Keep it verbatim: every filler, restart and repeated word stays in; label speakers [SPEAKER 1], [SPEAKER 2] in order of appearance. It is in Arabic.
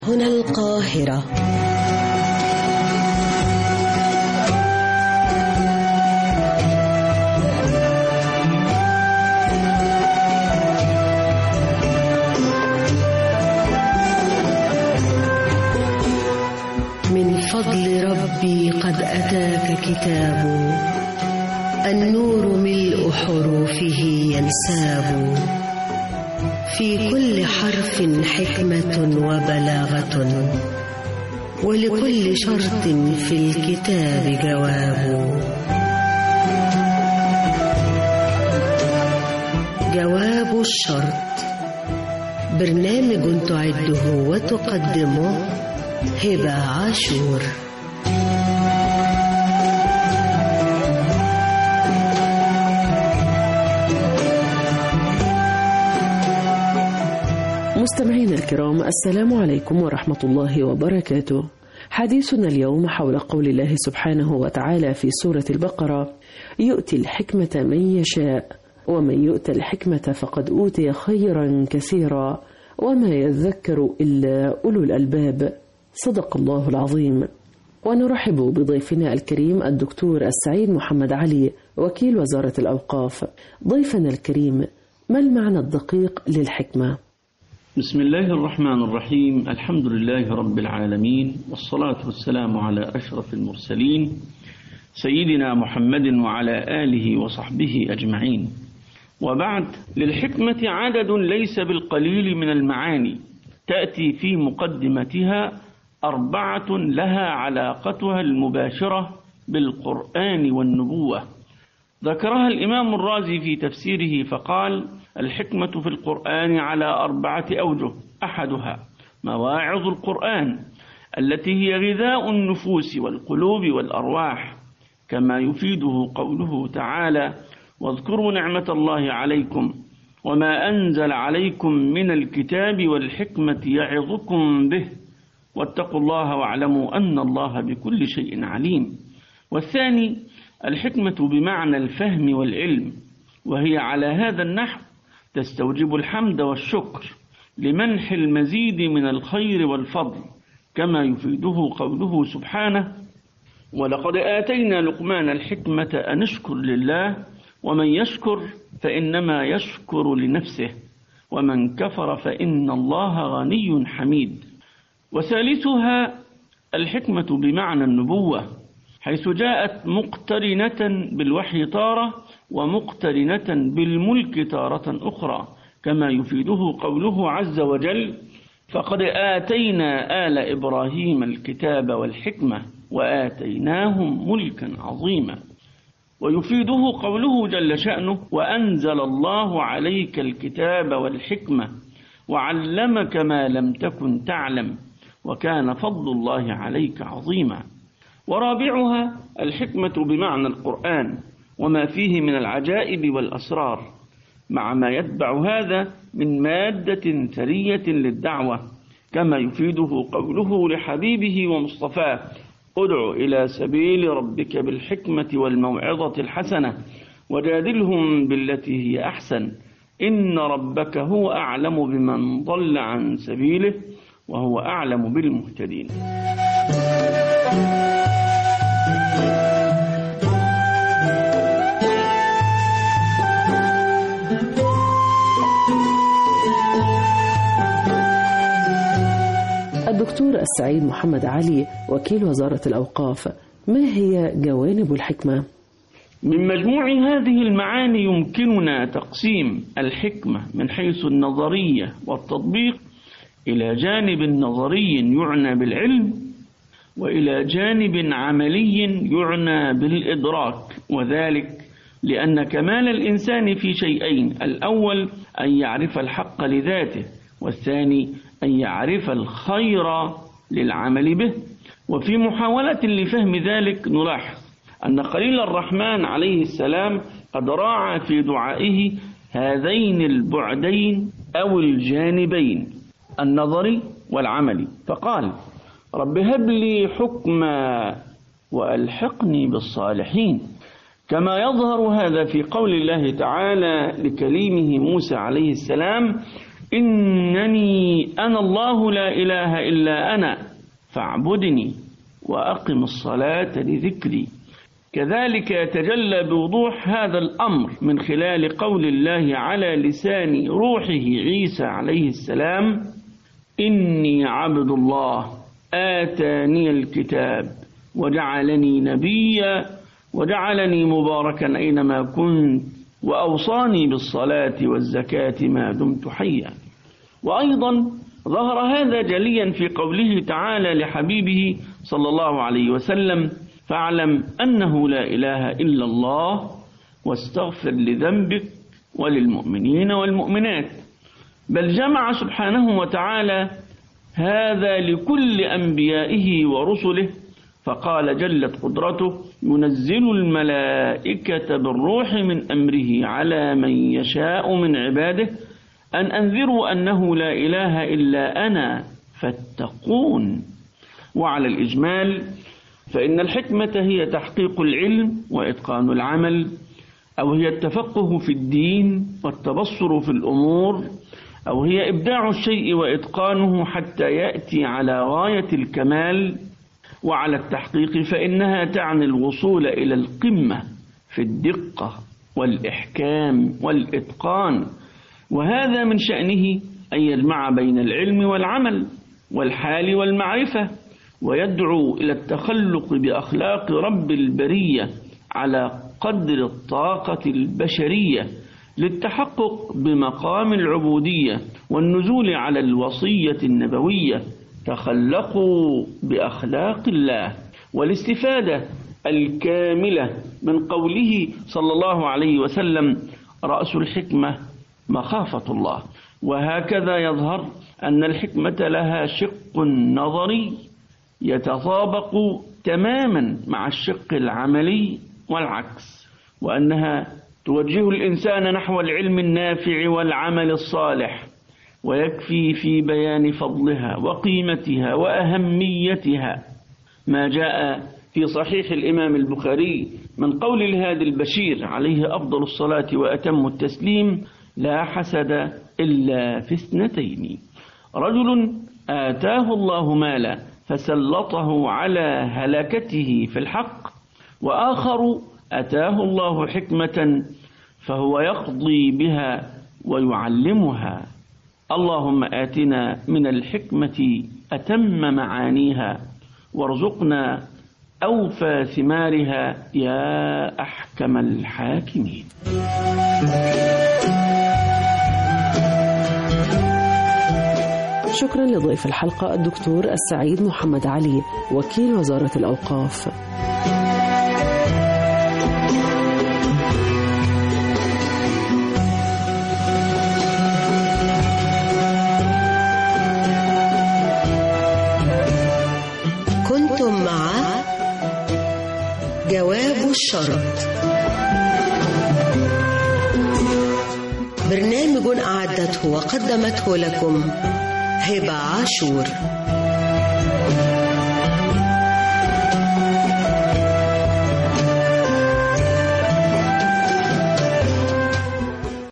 [SPEAKER 1] هنا القاهرة. من فضل ربي قد أتاك كتاب، النور ملء حروفه ينساب، في كل حرف حكمة وبلاغة، ولكل شرط في الكتاب جواب. جواب الشرط، برنامج تعده وتقدمه هبة عاشور.
[SPEAKER 2] مستمعينا الكرام، السلام عليكم ورحمة الله وبركاته. حديثنا اليوم حول قول الله سبحانه وتعالى في سورة البقرة: يؤتي الحكمة من يشاء ومن يؤت الحكمة فقد أوتي خيرا كثيرا وما يذكر إلا أولو الألباب. صدق الله العظيم. ونرحب بضيفنا الكريم الدكتور السعيد محمد علي، وكيل وزارة الأوقاف. ضيفنا الكريم، ما المعنى الدقيق للحكمة؟
[SPEAKER 3] بسم الله الرحمن الرحيم. الحمد لله رب العالمين، والصلاة والسلام على أشرف المرسلين سيدنا محمد وعلى آله وصحبه أجمعين. وبعد، للحكمة عدد ليس بالقليل من المعاني، تأتي في مقدمتها أربعة لها علاقتها المباشرة بالقرآن والنبوة. ذكرها الإمام الرازي في تفسيره فقال: الحكمة في القرآن على أربعة أوجه، أحدها مواعظ القرآن التي هي غذاء النفوس والقلوب والأرواح، كما يفيده قوله تعالى: واذكروا نعمة الله عليكم وما أنزل عليكم من الكتاب والحكمة يعظكم به واتقوا الله واعلموا أن الله بكل شيء عليم. والثاني الحكمة بمعنى الفهم والعلم، وهي على هذا النحو تستوجب الحمد والشكر لمنح المزيد من الخير والفضل، كما يفيده قوله سبحانه: ولقد آتينا لقمان الحكمة أن اشكر لله ومن يشكر فإنما يشكر لنفسه ومن كفر فإن الله غني حميد. وثالثها الحكمة بمعنى النبوة، حيث جاءت مقترنة بالوحي تارة ومقترنة بالملك تارة أخرى، كما يفيده قوله عز وجل: فقد آتينا آل إبراهيم الكتاب والحكمة وآتيناهم ملكا عظيما. ويفيده قوله جل شأنه: وأنزل الله عليك الكتاب والحكمة وعلمك ما لم تكن تعلم وكان فضل الله عليك عظيما. ورابعها الحكمة بمعنى القرآن وما فيه من العجائب والأسرار، مع ما يتبع هذا من مادة ثرية للدعوة، كما يفيده قوله لحبيبه ومصطفاه: ادع إلى سبيل ربك بالحكمة والموعظة الحسنة وجادلهم بالتي هي أحسن إن ربك هو أعلم بمن ضل عن سبيله وهو أعلم بالمهتدين.
[SPEAKER 2] الدكتور السعيد محمد علي، وكيل وزارة الأوقاف، ما هي جوانب الحكمة؟
[SPEAKER 3] من مجموع هذه المعاني يمكننا تقسيم الحكمة من حيث النظرية والتطبيق إلى جانب نظري يعنى بالعلم، وإلى جانب عملي يعنى بالإدراك، وذلك لأن كمال الإنسان في شيئين: الأول أن يعرف الحق لذاته، والثاني أن يعرف الخير للعمل به. وفي محاولة لفهم ذلك نلاحظ أن خليل الرحمن عليه السلام قد راعى في دعائه هذين البعدين أو الجانبين النظري والعملي، فقال: رب هب لي حكما وألحقني بالصالحين، كما يظهر هذا في قول الله تعالى لكليمه موسى عليه السلام: إنني أنا الله لا إله إلا أنا فاعبدني وأقم الصلاة لذكري. كذلك يتجلى بوضوح هذا الأمر من خلال قول الله على لسان روحه عيسى عليه السلام: إني عبد الله آتاني الكتاب وجعلني نبيا وجعلني مباركا أينما كنت وأوصاني بالصلاة والزكاة ما دمت حيا. وأيضا ظهر هذا جليا في قوله تعالى لحبيبه صلى الله عليه وسلم: فاعلم أنه لا إله إلا الله واستغفر لذنبك وللمؤمنين والمؤمنات. بل جمع سبحانه وتعالى هذا لكل أنبيائه ورسله، فقال جلت قدرته: ينزل الملائكة بالروح من أمره على من يشاء من عباده أن أنذروا أنه لا إله إلا أنا فاتقون. وعلى الإجمال فإن الحكمة هي تحقيق العلم وإتقان العمل، أو هي التفقه في الدين والتبصر في الأمور، أو هي إبداع الشيء وإتقانه حتى يأتي على غاية الكمال. وعلى التحقيق فإنها تعني الوصول إلى القمة في الدقة والإحكام والإتقان، وهذا من شأنه أن يجمع بين العلم والعمل والحال والمعرفة، ويدعو إلى التخلق بأخلاق رب البرية على قدر الطاقة البشرية للتحقق بمقام العبودية والنزول على الوصية النبوية: تخلقوا بأخلاق الله. والاستفادة الكاملة من قوله صلى الله عليه وسلم: رأس الحكمة مخافة الله. وهكذا يظهر أن الحكمة لها شق نظري يتطابق تماما مع الشق العملي والعكس، وأنها توجه الإنسان نحو العلم النافع والعمل الصالح، ويكفي في بيان فضلها وقيمتها وأهميتها ما جاء في صحيح الإمام البخاري من قول الهادي البشير عليه أفضل الصلاة وأتم التسليم: لا حسد إلا في اثنتين، رجل آتاه الله مالا فسلطه على هلكته في الحق، وآخر أتاه الله حكمة فهو يقضي بها ويعلمها. اللهم آتنا من الحكمة أتم معانيها وارزقنا أوفى ثمارها يا أحكم الحاكمين.
[SPEAKER 2] شكرا لضيف الحلقة الدكتور السعيد محمد علي، وكيل وزارة الأوقاف.
[SPEAKER 1] كنتم مع جواب الشرط، برنامج أعدته وقدمته لكم هبة عاشور.